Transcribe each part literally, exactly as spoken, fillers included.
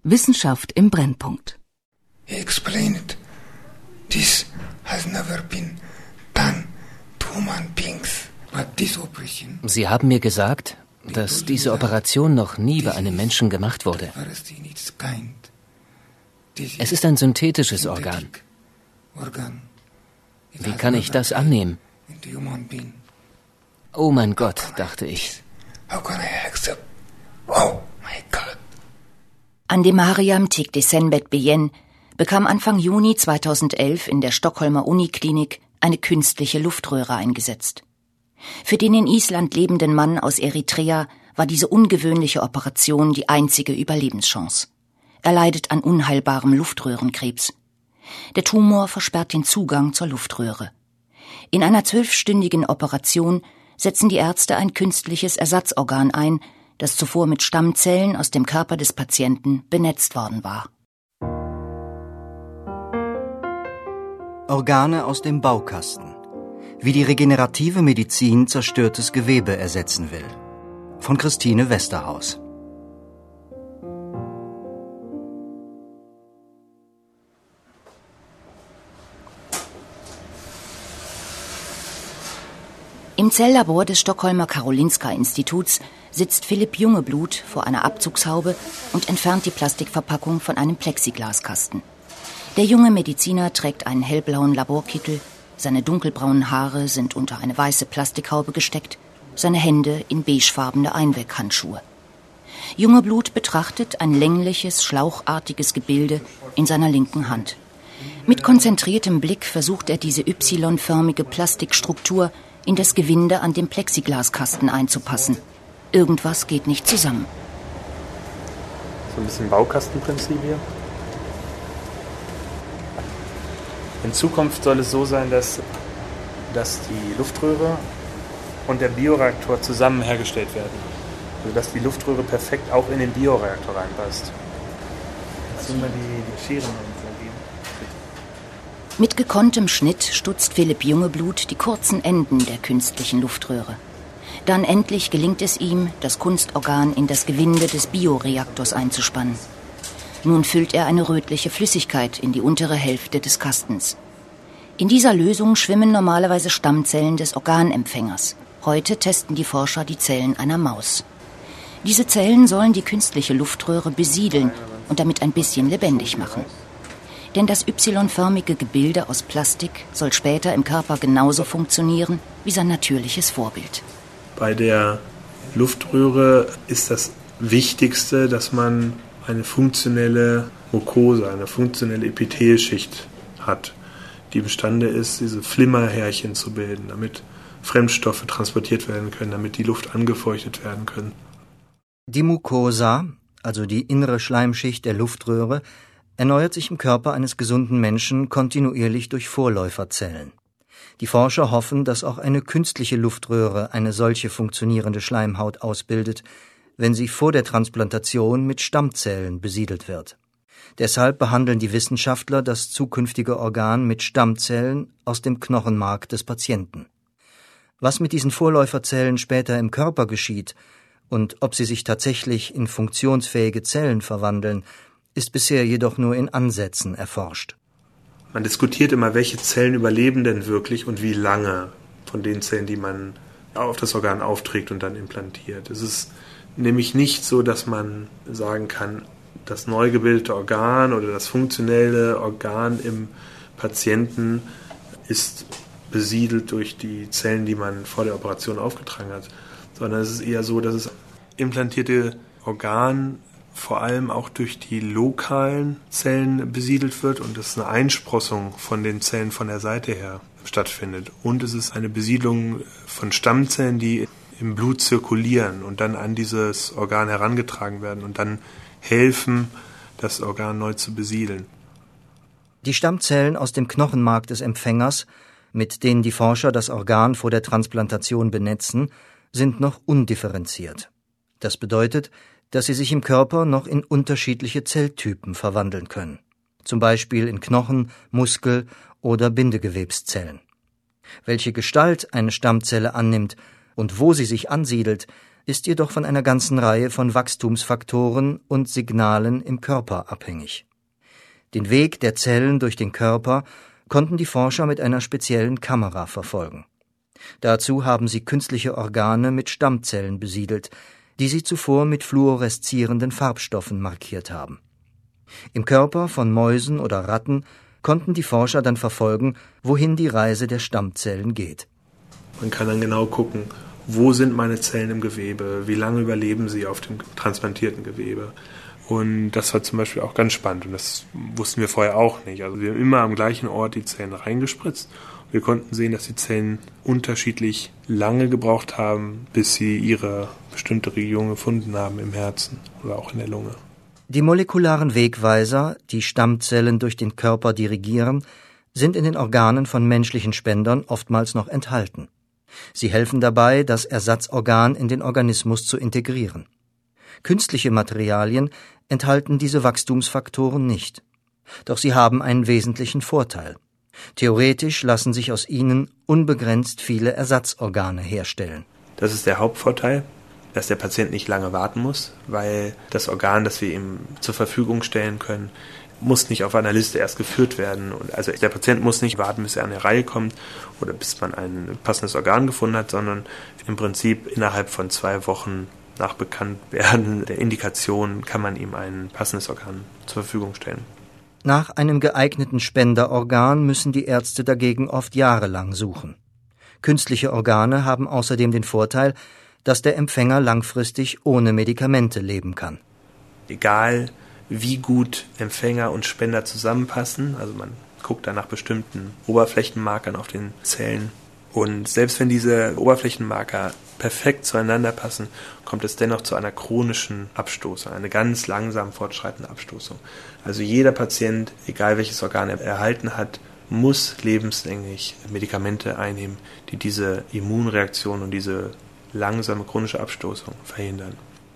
Wissenschaft im Brennpunkt. He explained, this has never been done to human beings, but this operation. Sie haben mir gesagt, dass diese Operation noch nie bei einem Menschen gemacht wurde. Es ist ein synthetisches Organ. Wie kann ich das annehmen? Oh mein Gott, dachte ich. Andi Mariam Tigdesenbet-Beyen bekam Anfang Juni zweitausendelf in der Stockholmer Uniklinik eine künstliche Luftröhre eingesetzt. Für den in Island lebenden Mann aus Eritrea war diese ungewöhnliche Operation die einzige Überlebenschance. Er leidet an unheilbarem Luftröhrenkrebs. Der Tumor versperrt den Zugang zur Luftröhre. In einer zwölfstündigen Operation setzen die Ärzte ein künstliches Ersatzorgan ein, das zuvor mit Stammzellen aus dem Körper des Patienten benetzt worden war. Organe aus dem Baukasten. Wie die regenerative Medizin zerstörtes Gewebe ersetzen will. Von Christine Westerhaus. Im Zelllabor des Stockholmer Karolinska-Instituts sitzt Philipp Jungeblut vor einer Abzugshaube und entfernt die Plastikverpackung von einem Plexiglaskasten. Der junge Mediziner trägt einen hellblauen Laborkittel, seine dunkelbraunen Haare sind unter eine weiße Plastikhaube gesteckt, seine Hände in beigefarbene Einweghandschuhe. Jungeblut betrachtet ein längliches, schlauchartiges Gebilde in seiner linken Hand. Mit konzentriertem Blick versucht er diese Y-förmige Plastikstruktur in das Gewinde an dem Plexiglaskasten einzupassen. Irgendwas geht nicht zusammen. So ein bisschen Baukastenprinzip hier. In Zukunft soll es so sein, dass, dass die Luftröhre und der Bioreaktor zusammen hergestellt werden. Also dass die Luftröhre perfekt auch in den Bioreaktor reinpasst. Jetzt nehmen wir die, die Schere mal geben. Mit gekonntem Schnitt stutzt Philipp Jungeblut die kurzen Enden der künstlichen Luftröhre. Dann endlich gelingt es ihm, das Kunstorgan in das Gewinde des Bioreaktors einzuspannen. Nun füllt er eine rötliche Flüssigkeit in die untere Hälfte des Kastens. In dieser Lösung schwimmen normalerweise Stammzellen des Organempfängers. Heute testen die Forscher die Zellen einer Maus. Diese Zellen sollen die künstliche Luftröhre besiedeln und damit ein bisschen lebendig machen. Denn das Y-förmige Gebilde aus Plastik soll später im Körper genauso funktionieren wie sein natürliches Vorbild. Bei der Luftröhre ist das Wichtigste, dass man eine funktionelle Mukose, eine funktionelle Epithelschicht hat, die imstande ist, diese Flimmerhärchen zu bilden, damit Fremdstoffe transportiert werden können, damit die Luft angefeuchtet werden können. Die Mucosa, also die innere Schleimschicht der Luftröhre, erneuert sich im Körper eines gesunden Menschen kontinuierlich durch Vorläuferzellen. Die Forscher hoffen, dass auch eine künstliche Luftröhre eine solche funktionierende Schleimhaut ausbildet, wenn sie vor der Transplantation mit Stammzellen besiedelt wird. Deshalb behandeln die Wissenschaftler das zukünftige Organ mit Stammzellen aus dem Knochenmark des Patienten. Was mit diesen Vorläuferzellen später im Körper geschieht und ob sie sich tatsächlich in funktionsfähige Zellen verwandeln, ist bisher jedoch nur in Ansätzen erforscht. Man diskutiert immer, welche Zellen überleben denn wirklich und wie lange von den Zellen, die man auf das Organ aufträgt und dann implantiert. Es ist nämlich nicht so, dass man sagen kann, das neu gebildete Organ oder das funktionelle Organ im Patienten ist besiedelt durch die Zellen, die man vor der Operation aufgetragen hat, sondern es ist eher so, dass das implantierte Organ vor allem auch durch die lokalen Zellen besiedelt wird und es eine Einsprossung von den Zellen von der Seite her stattfindet. Und es ist eine Besiedlung von Stammzellen, die im Blut zirkulieren und dann an dieses Organ herangetragen werden und dann helfen, das Organ neu zu besiedeln. Die Stammzellen aus dem Knochenmark des Empfängers, mit denen die Forscher das Organ vor der Transplantation benetzen, sind noch undifferenziert. Das bedeutet, dass sie sich im Körper noch in unterschiedliche Zelltypen verwandeln können, zum Beispiel in Knochen, Muskel- oder Bindegewebszellen. Welche Gestalt eine Stammzelle annimmt und wo sie sich ansiedelt, ist jedoch von einer ganzen Reihe von Wachstumsfaktoren und Signalen im Körper abhängig. Den Weg der Zellen durch den Körper konnten die Forscher mit einer speziellen Kamera verfolgen. Dazu haben sie künstliche Organe mit Stammzellen besiedelt, die sie zuvor mit fluoreszierenden Farbstoffen markiert haben. Im Körper von Mäusen oder Ratten konnten die Forscher dann verfolgen, wohin die Reise der Stammzellen geht. Man kann dann genau gucken, wo sind meine Zellen im Gewebe, wie lange überleben sie auf dem transplantierten Gewebe. Und das war zum Beispiel auch ganz spannend und das wussten wir vorher auch nicht. Also wir haben immer am gleichen Ort die Zellen reingespritzt. Wir konnten sehen, dass die Zellen unterschiedlich lange gebraucht haben, bis sie ihre bestimmte Region gefunden haben im Herzen oder auch in der Lunge. Die molekularen Wegweiser, die Stammzellen durch den Körper dirigieren, sind in den Organen von menschlichen Spendern oftmals noch enthalten. Sie helfen dabei, das Ersatzorgan in den Organismus zu integrieren. Künstliche Materialien enthalten diese Wachstumsfaktoren nicht. Doch sie haben einen wesentlichen Vorteil. Theoretisch lassen sich aus ihnen unbegrenzt viele Ersatzorgane herstellen. Das ist der Hauptvorteil, dass der Patient nicht lange warten muss, weil das Organ, das wir ihm zur Verfügung stellen können, muss nicht auf einer Liste erst geführt werden. Also der Patient muss nicht warten, bis er an die Reihe kommt oder bis man ein passendes Organ gefunden hat, sondern im Prinzip innerhalb von zwei Wochen nach Bekanntwerden der Indikation kann man ihm ein passendes Organ zur Verfügung stellen. Nach einem geeigneten Spenderorgan müssen die Ärzte dagegen oft jahrelang suchen. Künstliche Organe haben außerdem den Vorteil, dass der Empfänger langfristig ohne Medikamente leben kann. Egal, wie gut Empfänger und Spender zusammenpassen, also man guckt da nach bestimmten Oberflächenmarkern auf den Zellen. Und selbst wenn diese Oberflächenmarker perfekt zueinander passen, kommt es dennoch zu einer chronischen Abstoßung, eine ganz langsam fortschreitende Abstoßung. Also jeder Patient, egal welches Organ er erhalten hat, muss lebenslänglich Medikamente einnehmen, die diese Immunreaktion und diese langsame chronische Abstoßung verhindern.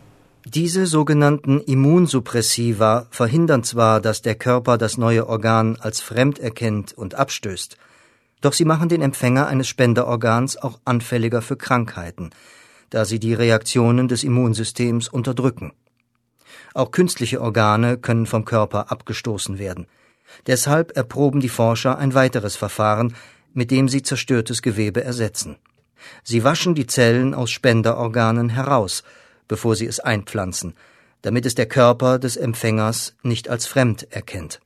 Diese sogenannten Immunsuppressiva verhindern zwar, dass der Körper das neue Organ als fremd erkennt und abstößt, doch sie machen den Empfänger eines Spenderorgans auch anfälliger für Krankheiten, da sie die Reaktionen des Immunsystems unterdrücken. Auch künstliche Organe können vom Körper abgestoßen werden. Deshalb erproben die Forscher ein weiteres Verfahren, mit dem sie zerstörtes Gewebe ersetzen. Sie waschen die Zellen aus Spenderorganen heraus, bevor sie es einpflanzen, damit es der Körper des Empfängers nicht als fremd erkennt.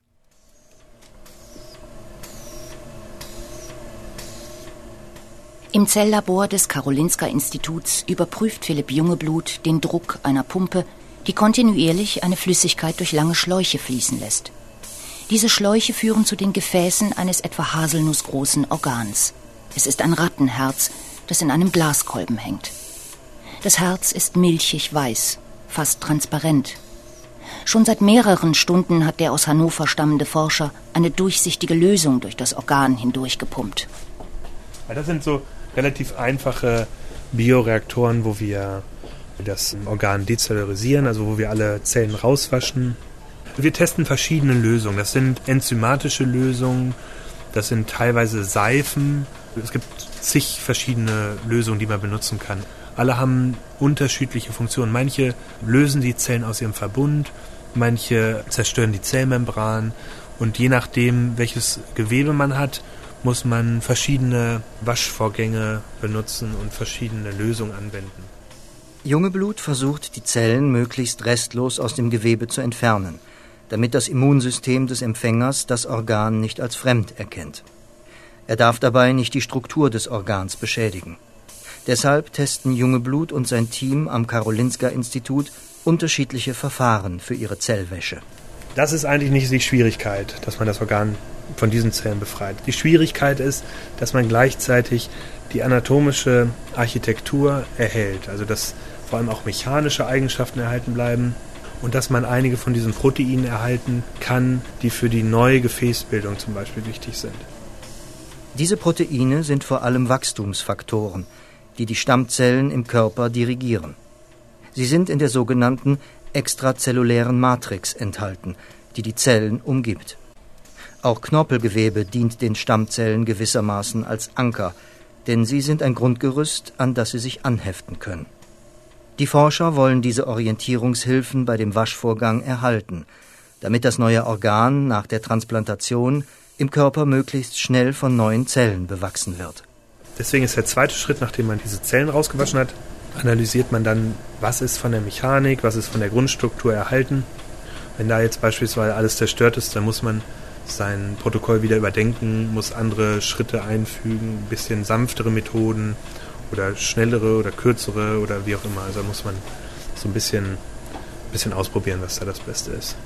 Im Zelllabor des Karolinska-Instituts überprüft Philipp Jungeblut den Druck einer Pumpe, die kontinuierlich eine Flüssigkeit durch lange Schläuche fließen lässt. Diese Schläuche führen zu den Gefäßen eines etwa haselnussgroßen Organs. Es ist ein Rattenherz, das in einem Glaskolben hängt. Das Herz ist milchig weiß, fast transparent. Schon seit mehreren Stunden hat der aus Hannover stammende Forscher eine durchsichtige Lösung durch das Organ hindurchgepumpt. Das sind so relativ einfache Bioreaktoren, wo wir das Organ dezellularisieren, also wo wir alle Zellen rauswaschen. Wir testen verschiedene Lösungen. Das sind enzymatische Lösungen, das sind teilweise Seifen. Es gibt zig verschiedene Lösungen, die man benutzen kann. Alle haben unterschiedliche Funktionen. Manche lösen die Zellen aus ihrem Verbund, manche zerstören die Zellmembran und je nachdem, welches Gewebe man hat, muss man verschiedene Waschvorgänge benutzen und verschiedene Lösungen anwenden. Jungeblut versucht, die Zellen möglichst restlos aus dem Gewebe zu entfernen, damit das Immunsystem des Empfängers das Organ nicht als fremd erkennt. Er darf dabei nicht die Struktur des Organs beschädigen. Deshalb testen Jungeblut und sein Team am Karolinska-Institut unterschiedliche Verfahren für ihre Zellwäsche. Das ist eigentlich nicht die Schwierigkeit, dass man das Organ von diesen Zellen befreit. Die Schwierigkeit ist, dass man gleichzeitig die anatomische Architektur erhält, also dass vor allem auch mechanische Eigenschaften erhalten bleiben und dass man einige von diesen Proteinen erhalten kann, die für die neue Gefäßbildung zum Beispiel wichtig sind. Diese Proteine sind vor allem Wachstumsfaktoren, die die Stammzellen im Körper dirigieren. Sie sind in der sogenannten extrazellulären Matrix enthalten, die die Zellen umgibt. Auch Knorpelgewebe dient den Stammzellen gewissermaßen als Anker, denn sie sind ein Grundgerüst, an das sie sich anheften können. Die Forscher wollen diese Orientierungshilfen bei dem Waschvorgang erhalten, damit das neue Organ nach der Transplantation im Körper möglichst schnell von neuen Zellen bewachsen wird. Deswegen ist der zweite Schritt, nachdem man diese Zellen rausgewaschen hat, analysiert man dann, was ist von der Mechanik, was ist von der Grundstruktur erhalten. Wenn da jetzt beispielsweise alles zerstört ist, dann muss man sein Protokoll wieder überdenken, muss andere Schritte einfügen, ein bisschen sanftere Methoden oder schnellere oder kürzere oder wie auch immer. Also muss man so ein bisschen, ein bisschen ausprobieren, was da das Beste ist.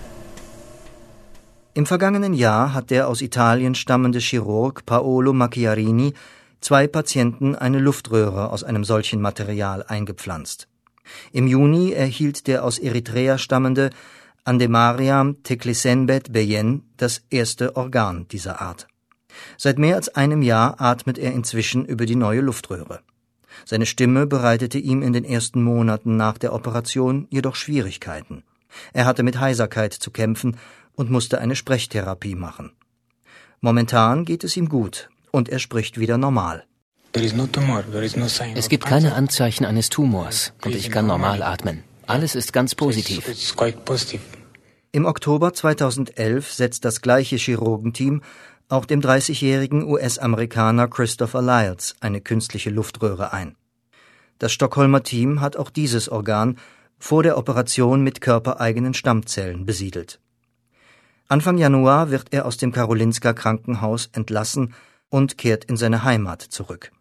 Im vergangenen Jahr hat der aus Italien stammende Chirurg Paolo Macchiarini zwei Patienten eine Luftröhre aus einem solchen Material eingepflanzt. Im Juni erhielt der aus Eritrea stammende Andemariam Teklisembet Beyen das erste Organ dieser Art. Seit mehr als einem Jahr atmet er inzwischen über die neue Luftröhre. Seine Stimme bereitete ihm in den ersten Monaten nach der Operation jedoch Schwierigkeiten. Er hatte mit Heiserkeit zu kämpfen und musste eine Sprechtherapie machen. Momentan geht es ihm gut und er spricht wieder normal. Es gibt keine Anzeichen eines Tumors und ich kann normal atmen. Alles ist ganz positiv. Im Oktober zweitausendelf setzt das gleiche Chirurgenteam auch dem dreißigjährigen U S-Amerikaner Christopher Lyles eine künstliche Luftröhre ein. Das Stockholmer Team hat auch dieses Organ vor der Operation mit körpereigenen Stammzellen besiedelt. Anfang Januar wird er aus dem Karolinska Krankenhaus entlassen und kehrt in seine Heimat zurück.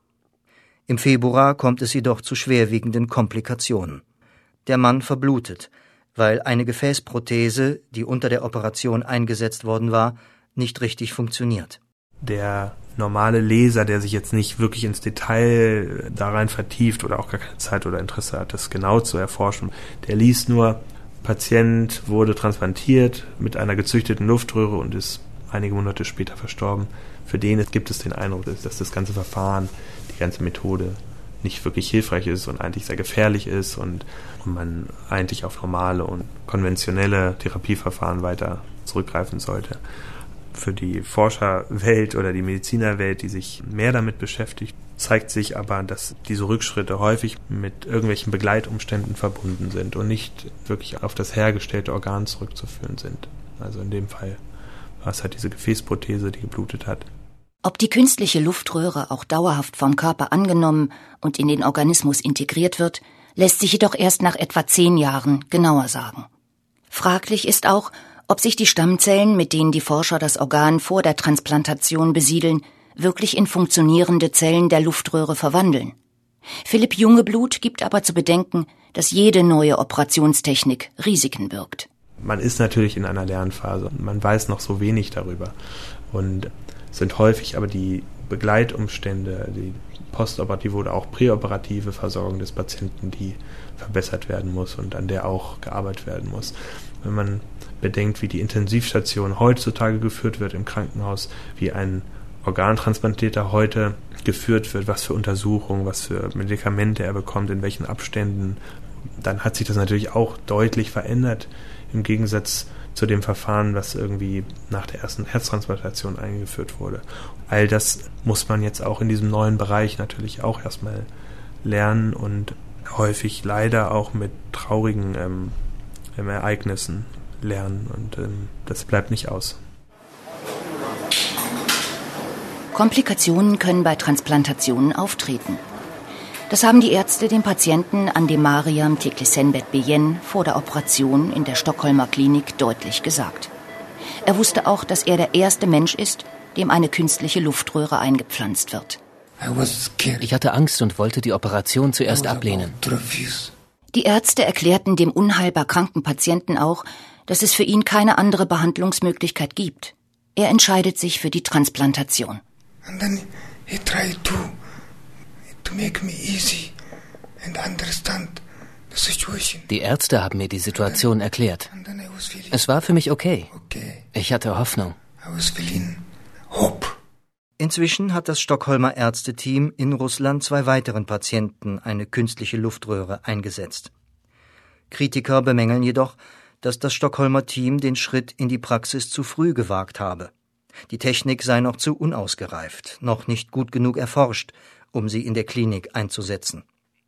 Im Februar kommt es jedoch zu schwerwiegenden Komplikationen. Der Mann verblutet, weil eine Gefäßprothese, die unter der Operation eingesetzt worden war, nicht richtig funktioniert. Der normale Leser, der sich jetzt nicht wirklich ins Detail da rein vertieft oder auch gar keine Zeit oder Interesse hat, das genau zu erforschen, der liest nur, Patient wurde transplantiert mit einer gezüchteten Luftröhre und ist einige Monate später verstorben. Für den gibt es den Eindruck, dass das ganze Verfahren, die ganze Methode nicht wirklich hilfreich ist und eigentlich sehr gefährlich ist und man eigentlich auf normale und konventionelle Therapieverfahren weiter zurückgreifen sollte. Für die Forscherwelt oder die Medizinerwelt, die sich mehr damit beschäftigt, zeigt sich aber, dass diese Rückschritte häufig mit irgendwelchen Begleitumständen verbunden sind und nicht wirklich auf das hergestellte Organ zurückzuführen sind. Also in dem Fall war es halt diese Gefäßprothese, die geblutet hat. Ob die künstliche Luftröhre auch dauerhaft vom Körper angenommen und in den Organismus integriert wird, lässt sich jedoch erst nach etwa zehn Jahren genauer sagen. Fraglich ist auch, ob sich die Stammzellen, mit denen die Forscher das Organ vor der Transplantation besiedeln, wirklich in funktionierende Zellen der Luftröhre verwandeln. Philipp Jungeblut gibt aber zu bedenken, dass jede neue Operationstechnik Risiken birgt. Man ist natürlich in einer Lernphase, man weiß noch so wenig darüber und sind häufig aber die Begleitumstände, die postoperative oder auch präoperative Versorgung des Patienten, die verbessert werden muss und an der auch gearbeitet werden muss. Wenn man bedenkt, wie die Intensivstation heutzutage geführt wird im Krankenhaus, wie ein Organtransplantäter heute geführt wird, was für Untersuchungen, was für Medikamente er bekommt, in welchen Abständen, dann hat sich das natürlich auch deutlich verändert im Gegensatz zu dem Verfahren, was irgendwie nach der ersten Herztransplantation eingeführt wurde. All das muss man jetzt auch in diesem neuen Bereich natürlich auch erstmal lernen und häufig leider auch mit traurigen ähm, Ereignissen lernen und ähm, das bleibt nicht aus. Komplikationen können bei Transplantationen auftreten. Das haben die Ärzte dem Patienten Andemariam Teklisembet Beyen vor der Operation in der Stockholmer Klinik deutlich gesagt. Er wusste auch, dass er der erste Mensch ist, dem eine künstliche Luftröhre eingepflanzt wird. Ich hatte Angst und wollte die Operation zuerst ablehnen. Die Ärzte erklärten dem unheilbar kranken Patienten auch, dass es für ihn keine andere Behandlungsmöglichkeit gibt. Er entscheidet sich für die Transplantation. And then he tried to to make me easy and understand the situation. Die Ärzte haben mir die Situation erklärt. Es war für mich okay. Ich hatte Hoffnung. I was feeling hope. Inzwischen hat das Stockholmer Ärzteteam in Russland zwei weiteren Patienten eine künstliche Luftröhre eingesetzt. Kritiker bemängeln jedoch, dass das Stockholmer Team den Schritt in die Praxis zu früh gewagt habe. Die Technik sei noch zu unausgereift, noch nicht gut genug erforscht, um sie in der Klinik einzusetzen.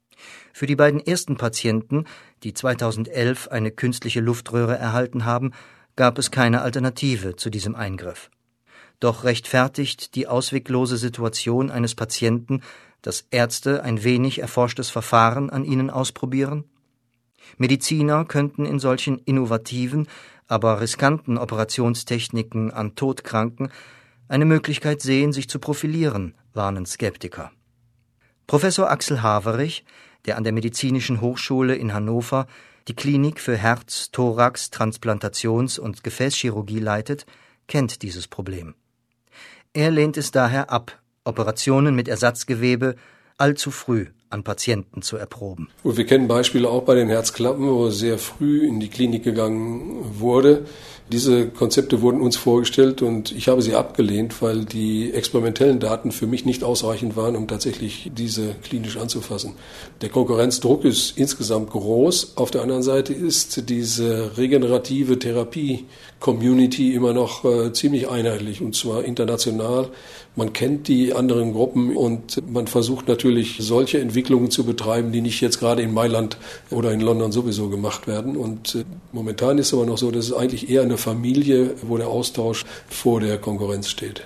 Für die beiden ersten Patienten, die zweitausendelf eine künstliche Luftröhre erhalten haben, gab es keine Alternative zu diesem Eingriff. Doch rechtfertigt die ausweglose Situation eines Patienten, dass Ärzte ein wenig erforschtes Verfahren an ihnen ausprobieren? Mediziner könnten in solchen innovativen, aber riskanten Operationstechniken an Todkranken eine Möglichkeit sehen, sich zu profilieren, warnen Skeptiker. Professor Axel Haverich, der an der Medizinischen Hochschule in Hannover die Klinik für Herz-, Thorax-, Transplantations- und Gefäßchirurgie leitet, kennt dieses Problem. Er lehnt es daher ab, Operationen mit Ersatzgewebe allzu früh an Patienten zu erproben. Und wir kennen Beispiele auch bei den Herzklappen, wo sehr früh in die Klinik gegangen wurde. Diese Konzepte wurden uns vorgestellt und ich habe sie abgelehnt, weil die experimentellen Daten für mich nicht ausreichend waren, um tatsächlich diese klinisch anzufassen. Der Konkurrenzdruck ist insgesamt groß. Auf der anderen Seite ist diese regenerative Therapie-Community immer noch äh, ziemlich einheitlich, und zwar international. Man kennt die anderen Gruppen und man versucht natürlich, solche Entwicklungen zu betreiben, die nicht jetzt gerade in Mailand oder in London sowieso gemacht werden. Und äh, momentan ist es aber noch so, dass es eigentlich eher eine Familie, wo der Austausch vor der Konkurrenz steht.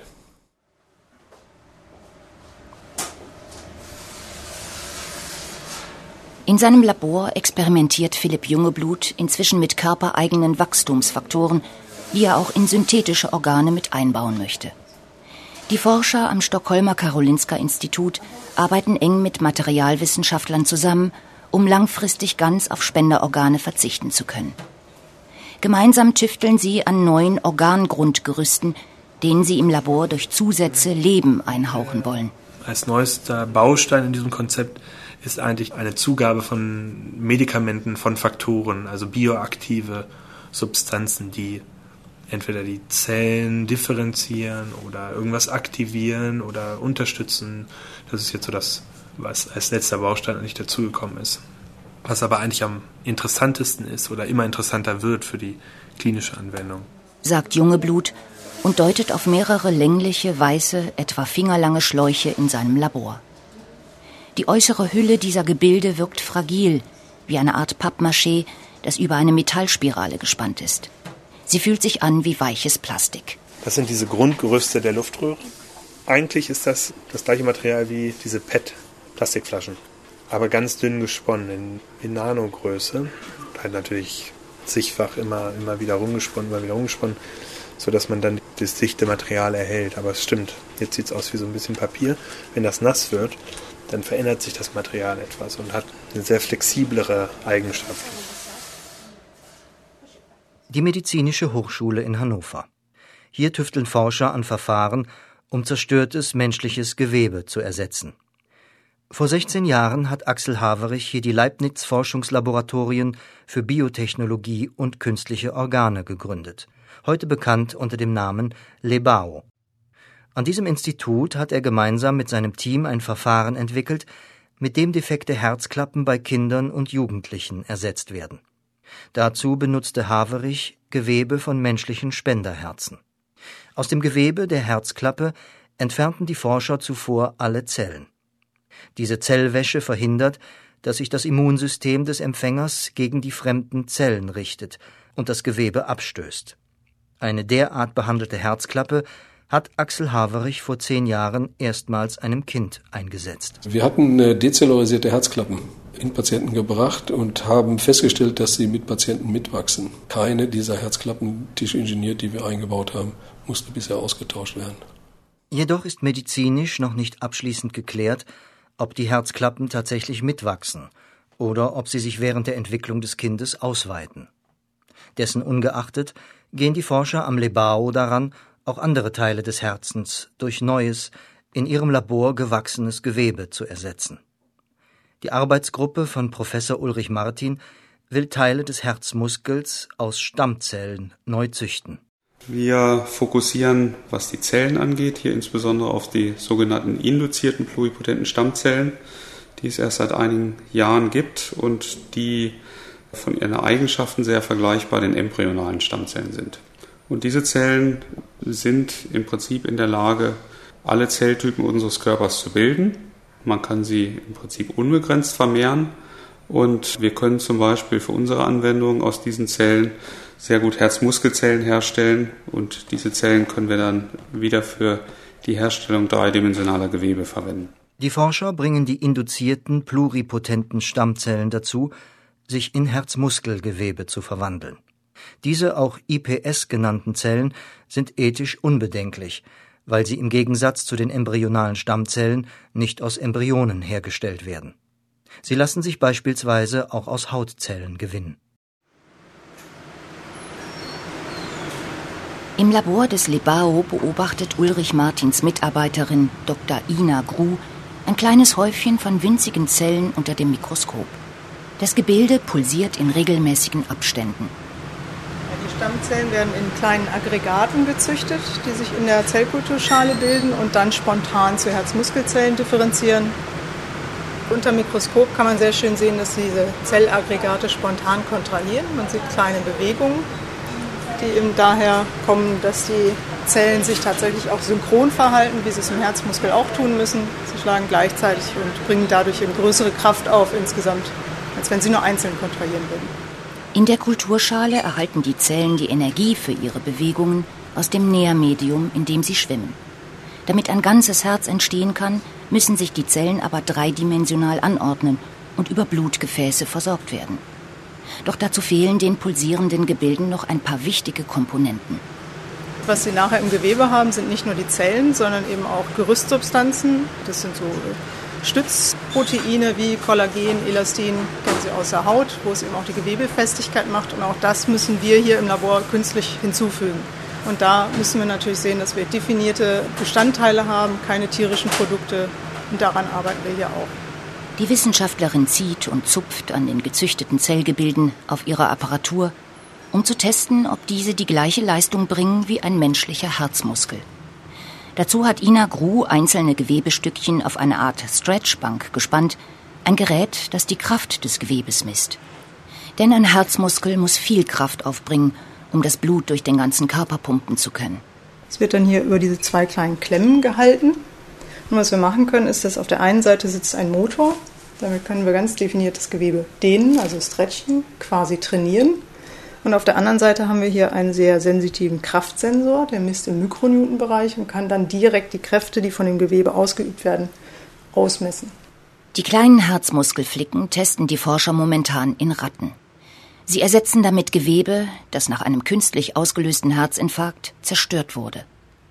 In seinem Labor experimentiert Philipp Jungeblut inzwischen mit körpereigenen Wachstumsfaktoren, die er auch in synthetische Organe mit einbauen möchte. Die Forscher am Stockholmer Karolinska-Institut arbeiten eng mit Materialwissenschaftlern zusammen, um langfristig ganz auf Spenderorgane verzichten zu können. Gemeinsam tüfteln sie an neuen Organgrundgerüsten, denen sie im Labor durch Zusätze Leben einhauchen wollen. Als neuester Baustein in diesem Konzept ist eigentlich eine Zugabe von Medikamenten, von Faktoren, also bioaktive Substanzen, die entweder die Zellen differenzieren oder irgendwas aktivieren oder unterstützen. Das ist jetzt so das, was als letzter Baustein eigentlich dazugekommen ist. Was aber eigentlich am interessantesten ist oder immer interessanter wird für die klinische Anwendung. Sagt Jungeblut und deutet auf mehrere längliche, weiße, etwa fingerlange Schläuche in seinem Labor. Die äußere Hülle dieser Gebilde wirkt fragil, wie eine Art Pappmaché, das über eine Metallspirale gespannt ist. Sie fühlt sich an wie weiches Plastik. Das sind diese Grundgerüste der Luftröhre. Eigentlich ist das das gleiche Material wie diese P E T-Plastikflaschen, aber ganz dünn gesponnen, in, in Nanogröße. Halt natürlich zigfach immer, immer wieder rumgesponnen, immer wieder rumgesponnen, sodass man dann das dichte Material erhält. Aber es stimmt, jetzt sieht es aus wie so ein bisschen Papier. Wenn das nass wird, dann verändert sich das Material etwas und hat eine sehr flexiblere Eigenschaften. Die Medizinische Hochschule in Hannover. Hier tüfteln Forscher an Verfahren, um zerstörtes menschliches Gewebe zu ersetzen. Vor sechzehn Jahren hat Axel Haverich hier die Leibniz-Forschungslaboratorien für Biotechnologie und künstliche Organe gegründet, heute bekannt unter dem Namen Lebao. An diesem Institut hat er gemeinsam mit seinem Team ein Verfahren entwickelt, mit dem defekte Herzklappen bei Kindern und Jugendlichen ersetzt werden. Dazu benutzte Haverich Gewebe von menschlichen Spenderherzen. Aus dem Gewebe der Herzklappe entfernten die Forscher zuvor alle Zellen. Diese Zellwäsche verhindert, dass sich das Immunsystem des Empfängers gegen die fremden Zellen richtet und das Gewebe abstößt. Eine derart behandelte Herzklappe hat Axel Haverich vor zehn Jahren erstmals einem Kind eingesetzt. Wir hatten dezellularisierte Herzklappen in Patienten gebracht und haben festgestellt, dass sie mit Patienten mitwachsen. Keine dieser Herzklappen, tischingeniert, die wir eingebaut haben, musste bisher ausgetauscht werden. Jedoch ist medizinisch noch nicht abschließend geklärt, ob die Herzklappen tatsächlich mitwachsen oder ob sie sich während der Entwicklung des Kindes ausweiten. Dessen ungeachtet gehen die Forscher am Lebao daran, auch andere Teile des Herzens durch neues, in ihrem Labor gewachsenes Gewebe zu ersetzen. Die Arbeitsgruppe von Professor Ulrich Martin will Teile des Herzmuskels aus Stammzellen neu züchten. Wir fokussieren, was die Zellen angeht, hier insbesondere auf die sogenannten induzierten pluripotenten Stammzellen, die es erst seit einigen Jahren gibt und die von ihren Eigenschaften sehr vergleichbar den embryonalen Stammzellen sind. Und diese Zellen sind im Prinzip in der Lage, alle Zelltypen unseres Körpers zu bilden. Man kann sie im Prinzip unbegrenzt vermehren Und wir können zum Beispiel für unsere Anwendung aus diesen Zellen sehr gut Herzmuskelzellen herstellen. Und diese Zellen können wir dann wieder für die Herstellung dreidimensionaler Gewebe verwenden. Die Forscher bringen die induzierten pluripotenten Stammzellen dazu, sich in Herzmuskelgewebe zu verwandeln. Diese auch I P S genannten Zellen sind ethisch unbedenklich, weil sie im Gegensatz zu den embryonalen Stammzellen nicht aus Embryonen hergestellt werden. Sie lassen sich beispielsweise auch aus Hautzellen gewinnen. Im Labor des Lebao beobachtet Ulrich Martins Mitarbeiterin Doktor Ina Gru ein kleines Häufchen von winzigen Zellen unter dem Mikroskop. Das Gebilde pulsiert in regelmäßigen Abständen. Die Stammzellen werden in kleinen Aggregaten gezüchtet, die sich in der Zellkulturschale bilden und dann spontan zu Herzmuskelzellen differenzieren. Unter dem Mikroskop kann man sehr schön sehen, dass diese Zellaggregate spontan kontrahieren. Man sieht kleine Bewegungen, die eben daher kommen, dass die Zellen sich tatsächlich auch synchron verhalten, wie sie es im Herzmuskel auch tun müssen. Sie schlagen gleichzeitig und bringen dadurch eben größere Kraft auf insgesamt, als wenn sie nur einzeln kontrahieren würden. In der Kulturschale erhalten die Zellen die Energie für ihre Bewegungen aus dem Nährmedium, in dem sie schwimmen. Damit ein ganzes Herz entstehen kann, müssen sich die Zellen aber dreidimensional anordnen und über Blutgefäße versorgt werden. Doch dazu fehlen den pulsierenden Gebilden noch ein paar wichtige Komponenten. Was sie nachher im Gewebe haben, sind nicht nur die Zellen, sondern eben auch Gerüstsubstanzen. Das sind so Stützproteine wie Kollagen, Elastin, kennen Sie aus der Haut, wo es eben auch die Gewebefestigkeit macht. Und auch das müssen wir hier im Labor künstlich hinzufügen. Und da müssen wir natürlich sehen, dass wir definierte Bestandteile haben, keine tierischen Produkte. Und daran arbeiten wir hier auch. Die Wissenschaftlerin zieht und zupft an den gezüchteten Zellgebilden auf ihrer Apparatur, um zu testen, ob diese die gleiche Leistung bringen wie ein menschlicher Herzmuskel. Dazu hat Ina Gru einzelne Gewebestückchen auf eine Art Stretchbank gespannt, ein Gerät, das die Kraft des Gewebes misst. Denn ein Herzmuskel muss viel Kraft aufbringen, um das Blut durch den ganzen Körper pumpen zu können. Es wird dann hier über diese zwei kleinen Klemmen gehalten. Und was wir machen können, ist, dass auf der einen Seite sitzt ein Motor. Damit können wir ganz definiert das Gewebe dehnen, also stretchen, quasi trainieren. Und auf der anderen Seite haben wir hier einen sehr sensitiven Kraftsensor, der misst im Mikronewtonbereich und kann dann direkt die Kräfte, die von dem Gewebe ausgeübt werden, ausmessen. Die kleinen Herzmuskelflicken testen die Forscher momentan in Ratten. Sie ersetzen damit Gewebe, das nach einem künstlich ausgelösten Herzinfarkt zerstört wurde.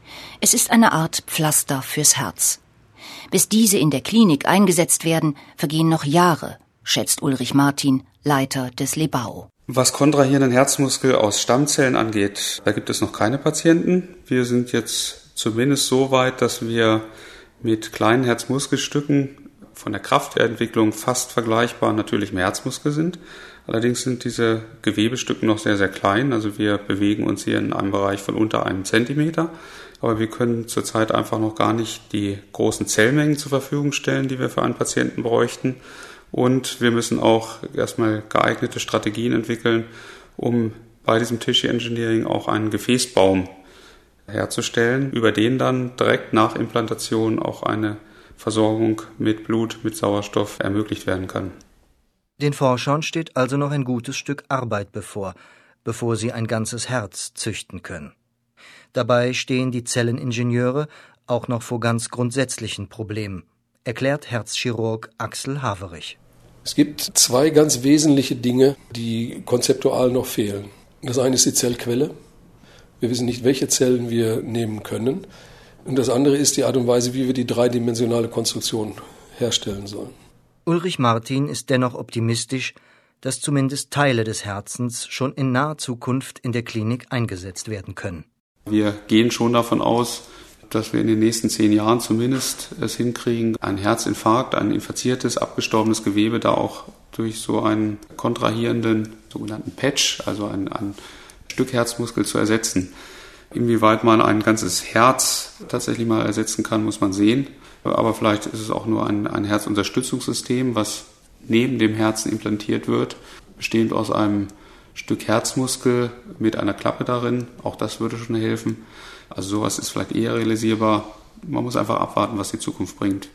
Es ist eine Art Pflaster fürs Herz. Bis diese in der Klinik eingesetzt werden, vergehen noch Jahre, schätzt Ulrich Martin, Leiter des Lebao. Was kontrahierenden Herzmuskel aus Stammzellen angeht, da gibt es noch keine Patienten. Wir sind jetzt zumindest so weit, dass wir mit kleinen Herzmuskelstücken von der Kraftentwicklung fast vergleichbar natürlich im Herzmuskel sind. Allerdings sind diese Gewebestücke noch sehr, sehr klein. Also wir bewegen uns hier in einem Bereich von unter einem Zentimeter. Aber wir können zurzeit einfach noch gar nicht die großen Zellmengen zur Verfügung stellen, die wir für einen Patienten bräuchten. Und wir müssen auch erstmal geeignete Strategien entwickeln, um bei diesem Tissue Engineering auch einen Gefäßbaum herzustellen, über den dann direkt nach Implantation auch eine Versorgung mit Blut, mit Sauerstoff ermöglicht werden kann. Den Forschern steht also noch ein gutes Stück Arbeit bevor, bevor sie ein ganzes Herz züchten können. Dabei stehen die Zelleningenieure auch noch vor ganz grundsätzlichen Problemen, erklärt Herzchirurg Axel Haverich. Es gibt zwei ganz wesentliche Dinge, die konzeptual noch fehlen. Das eine ist die Zellquelle. Wir wissen nicht, welche Zellen wir nehmen können. Und das andere ist die Art und Weise, wie wir die dreidimensionale Konstruktion herstellen sollen. Ulrich Martin ist dennoch optimistisch, dass zumindest Teile des Herzens schon in naher Zukunft in der Klinik eingesetzt werden können. Wir gehen schon davon aus, dass wir in den nächsten zehn Jahren zumindest es hinkriegen, ein Herzinfarkt, ein infiziertes, abgestorbenes Gewebe da auch durch so einen kontrahierenden sogenannten Patch, also ein, ein Stück Herzmuskel zu ersetzen. Inwieweit man ein ganzes Herz tatsächlich mal ersetzen kann, muss man sehen. Aber vielleicht ist es auch nur ein, ein Herzunterstützungssystem, was neben dem Herzen implantiert wird, bestehend aus einem Stück Herzmuskel mit einer Klappe darin. Auch das würde schon helfen. Also sowas ist vielleicht eher realisierbar. Man muss einfach abwarten, was die Zukunft bringt.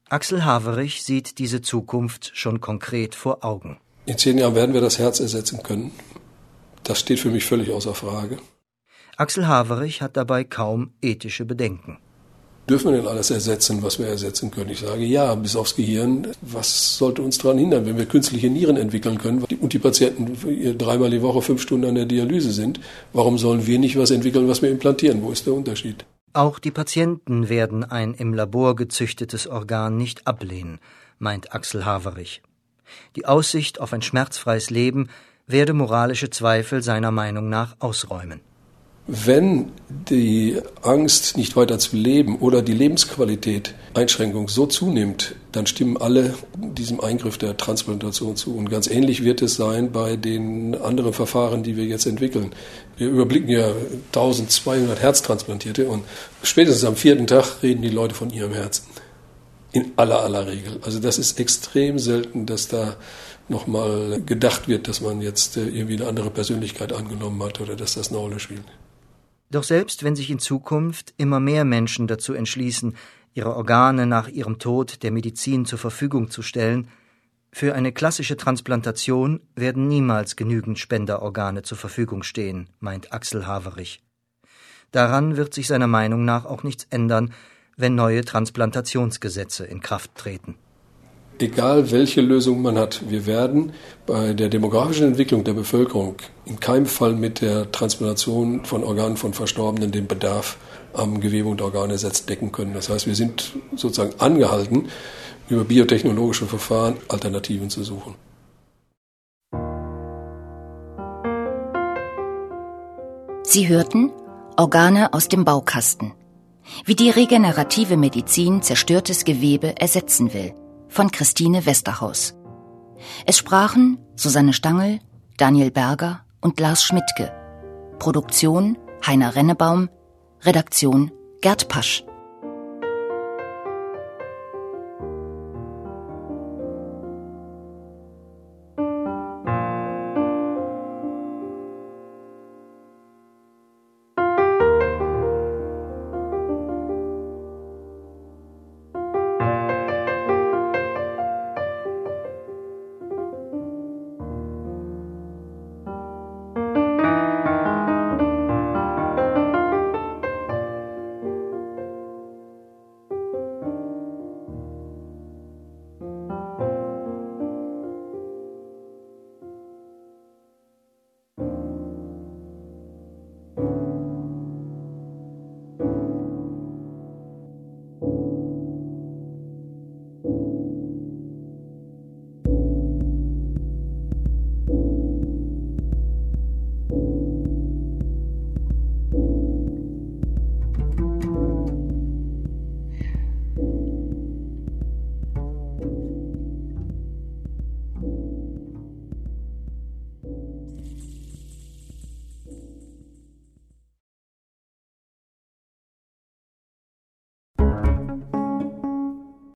Axel Haverich sieht diese Zukunft schon konkret vor Augen. In zehn Jahren werden wir das Herz ersetzen können. Das steht für mich völlig außer Frage. Axel Haverich hat dabei kaum ethische Bedenken. Dürfen wir denn alles ersetzen, was wir ersetzen können? Ich sage ja, bis aufs Gehirn. Was sollte uns daran hindern, wenn wir künstliche Nieren entwickeln können und die Patienten dreimal die Woche fünf Stunden an der Dialyse sind? Warum sollen wir nicht was entwickeln, was wir implantieren? Wo ist der Unterschied? Auch die Patienten werden ein im Labor gezüchtetes Organ nicht ablehnen, meint Axel Haverich. Die Aussicht auf ein schmerzfreies Leben werde moralische Zweifel seiner Meinung nach ausräumen. Wenn die Angst, nicht weiter zu leben oder die Lebensqualität, Einschränkung so zunimmt, dann stimmen alle diesem Eingriff der Transplantation zu. Und ganz ähnlich wird es sein bei den anderen Verfahren, die wir jetzt entwickeln. Wir überblicken ja eintausendzweihundert Herztransplantierte und spätestens am vierten Tag reden die Leute von ihrem Herzen. In aller aller Regel. Also das ist extrem selten, dass da nochmal gedacht wird, dass man jetzt irgendwie eine andere Persönlichkeit angenommen hat oder dass das eine Rolle spielt. Doch selbst wenn sich in Zukunft immer mehr Menschen dazu entschließen, ihre Organe nach ihrem Tod der Medizin zur Verfügung zu stellen, für eine klassische Transplantation werden niemals genügend Spenderorgane zur Verfügung stehen, meint Axel Haverich. Daran wird sich seiner Meinung nach auch nichts ändern, wenn neue Transplantationsgesetze in Kraft treten. Egal welche Lösung man hat, wir werden bei der demografischen Entwicklung der Bevölkerung in keinem Fall mit der Transplantation von Organen von Verstorbenen den Bedarf am Gewebe und Organersatz decken können. Das heißt, wir sind sozusagen angehalten, über biotechnologische Verfahren Alternativen zu suchen. Sie hörten Organe aus dem Baukasten. Wie die regenerative Medizin zerstörtes Gewebe ersetzen will. Von Christine Westerhaus. Es sprachen Susanne Stangl, Daniel Berger und Lars Schmidtke. Produktion Heiner Rennebaum. Redaktion Gerd Pasch.